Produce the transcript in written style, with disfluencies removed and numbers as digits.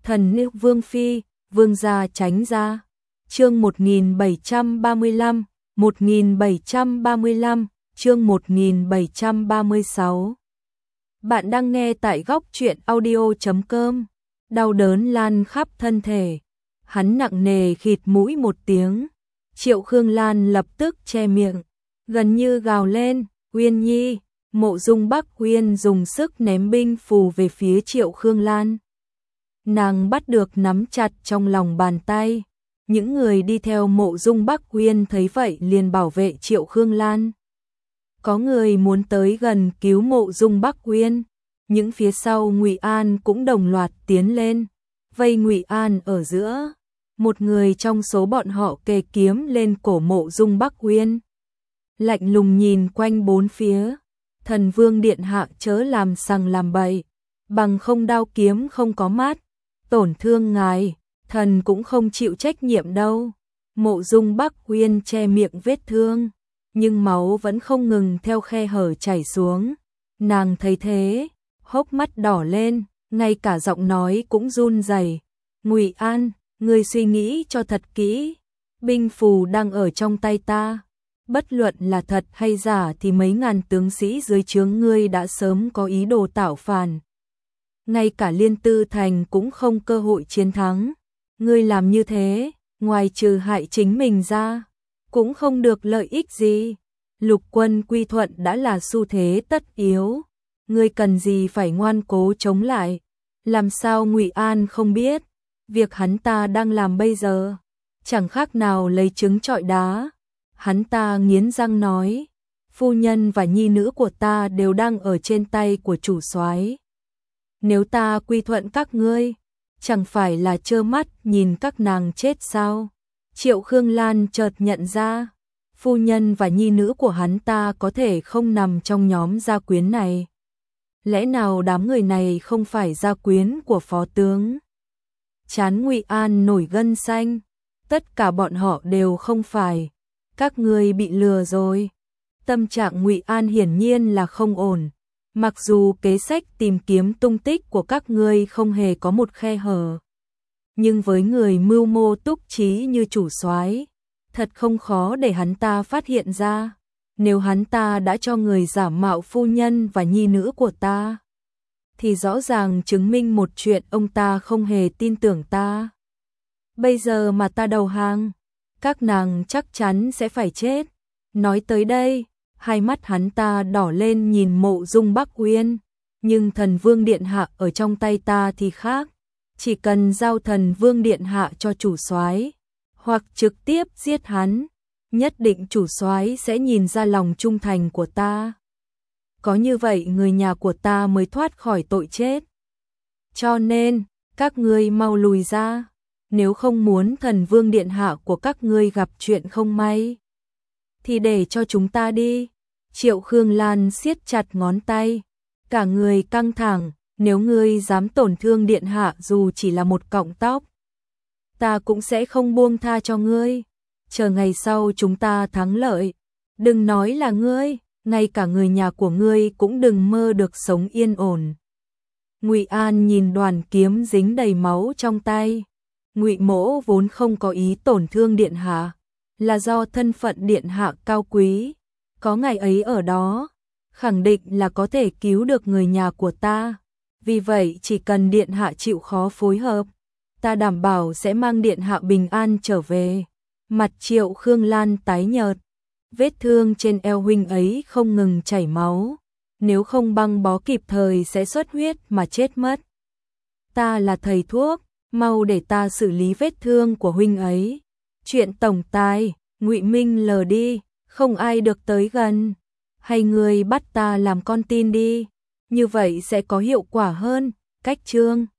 Thần nữ vương phi, vương gia tránh ra. Chương 1735, 1735, chương 1736. Bạn đang nghe tại góc truyện audio.com. Đau đớn lan khắp thân thể. Hắn nặng nề khịt mũi một tiếng. Triệu Khương Lan lập tức che miệng, gần như gào lên, "Uyên Nhi!" Mộ Dung Bắc Uyên dùng sức ném binh phù về phía Triệu Khương Lan. Nàng bắt được nắm chặt trong lòng bàn tay. Những người đi theo Mộ Dung Bắc Uyên thấy vậy liền bảo vệ Triệu Khương Lan. Có người muốn tới gần cứu Mộ Dung Bắc Uyên, những phía sau Ngụy An cũng đồng loạt tiến lên, vây Ngụy An ở giữa. Một người trong số bọn họ kề kiếm lên cổ Mộ Dung Bắc Uyên, lạnh lùng nhìn quanh bốn phía. "Thần Vương điện hạ chớ làm sằng làm bậy, bằng không đao kiếm không có mát, tổn thương ngài, thần cũng không chịu trách nhiệm đâu." Mộ Dung Bắc Uyên che miệng vết thương, nhưng máu vẫn không ngừng theo khe hở chảy xuống. Nàng thấy thế, hốc mắt đỏ lên, ngay cả giọng nói cũng run rẩy. "Ngụy An, ngươi suy nghĩ cho thật kỹ, binh phù đang ở trong tay ta. Bất luận là thật hay giả thì mấy ngàn tướng sĩ dưới trướng ngươi đã sớm có ý đồ tạo phản. Ngay cả Liên Tư Thành cũng không cơ hội chiến thắng. Ngươi làm như thế, ngoài trừ hại chính mình ra, cũng không được lợi ích gì. Lục quân quy thuận đã là xu thế tất yếu. Ngươi cần gì phải ngoan cố chống lại? Làm sao Ngụy An không biết, việc hắn ta đang làm bây giờ chẳng khác nào lấy trứng trọi đá." Hắn ta nghiến răng nói, "Phu nhân và nhi nữ của ta đều đang ở trên tay của chủ soái. Nếu ta quy thuận các ngươi, chẳng phải là trơ mắt nhìn các nàng chết sao?" Triệu Khương Lan chợt nhận ra, phu nhân và nhi nữ của hắn ta có thể không nằm trong nhóm gia quyến này. Lẽ nào đám người này không phải gia quyến của phó tướng? Trán Ngụy An nổi gân xanh, tất cả bọn họ đều không phải. Các ngươi bị lừa rồi. Tâm trạng Ngụy An hiển nhiên là không ổn. Mặc dù kế sách tìm kiếm tung tích của các ngươi không hề có một khe hở, nhưng với người mưu mô túc trí như chủ soái, thật không khó để hắn ta phát hiện ra. Nếu hắn ta đã cho người giả mạo phu nhân và nhi nữ của ta, thì rõ ràng chứng minh một chuyện ông ta không hề tin tưởng ta. Bây giờ mà ta đầu hàng, các nàng chắc chắn sẽ phải chết. Nói tới đây, hai mắt hắn ta đỏ lên nhìn Mộ Dung Bắc Uyên. Nhưng Thần Vương điện hạ ở trong tay ta thì khác. Chỉ cần giao Thần Vương điện hạ cho chủ soái, hoặc trực tiếp giết hắn, nhất định chủ soái sẽ nhìn ra lòng trung thành của ta. Có như vậy người nhà của ta mới thoát khỏi tội chết. Cho nên, các ngươi mau lùi ra, nếu không muốn Thần Vương điện hạ của các ngươi gặp chuyện không may, thì để cho chúng ta đi." Triệu Khương Lan siết chặt ngón tay, cả người căng thẳng. "Nếu ngươi dám tổn thương điện hạ dù chỉ là một cọng tóc, ta cũng sẽ không buông tha cho ngươi. Chờ ngày sau chúng ta thắng lợi, đừng nói là ngươi, ngay cả người nhà của ngươi cũng đừng mơ được sống yên ổn." Ngụy An nhìn đoàn kiếm dính đầy máu trong tay. Ngụy Mỗ vốn không có ý tổn thương điện hạ, là do thân phận điện hạ cao quý, có ngày ấy ở đó, khẳng định là có thể cứu được người nhà của ta. Vì vậy chỉ cần điện hạ chịu khó phối hợp, ta đảm bảo sẽ mang điện hạ bình an trở về. Mặt Triệu Khương Lan tái nhợt, vết thương trên eo huynh ấy không ngừng chảy máu, nếu không băng bó kịp thời sẽ xuất huyết mà chết mất. Ta là thầy thuốc, mau để ta xử lý vết thương của huynh ấy. Chuyện tổng tài, Ngụy Minh lờ đi, không ai được tới gần. Hay người bắt ta làm con tin đi, như vậy sẽ có hiệu quả hơn. Cách chương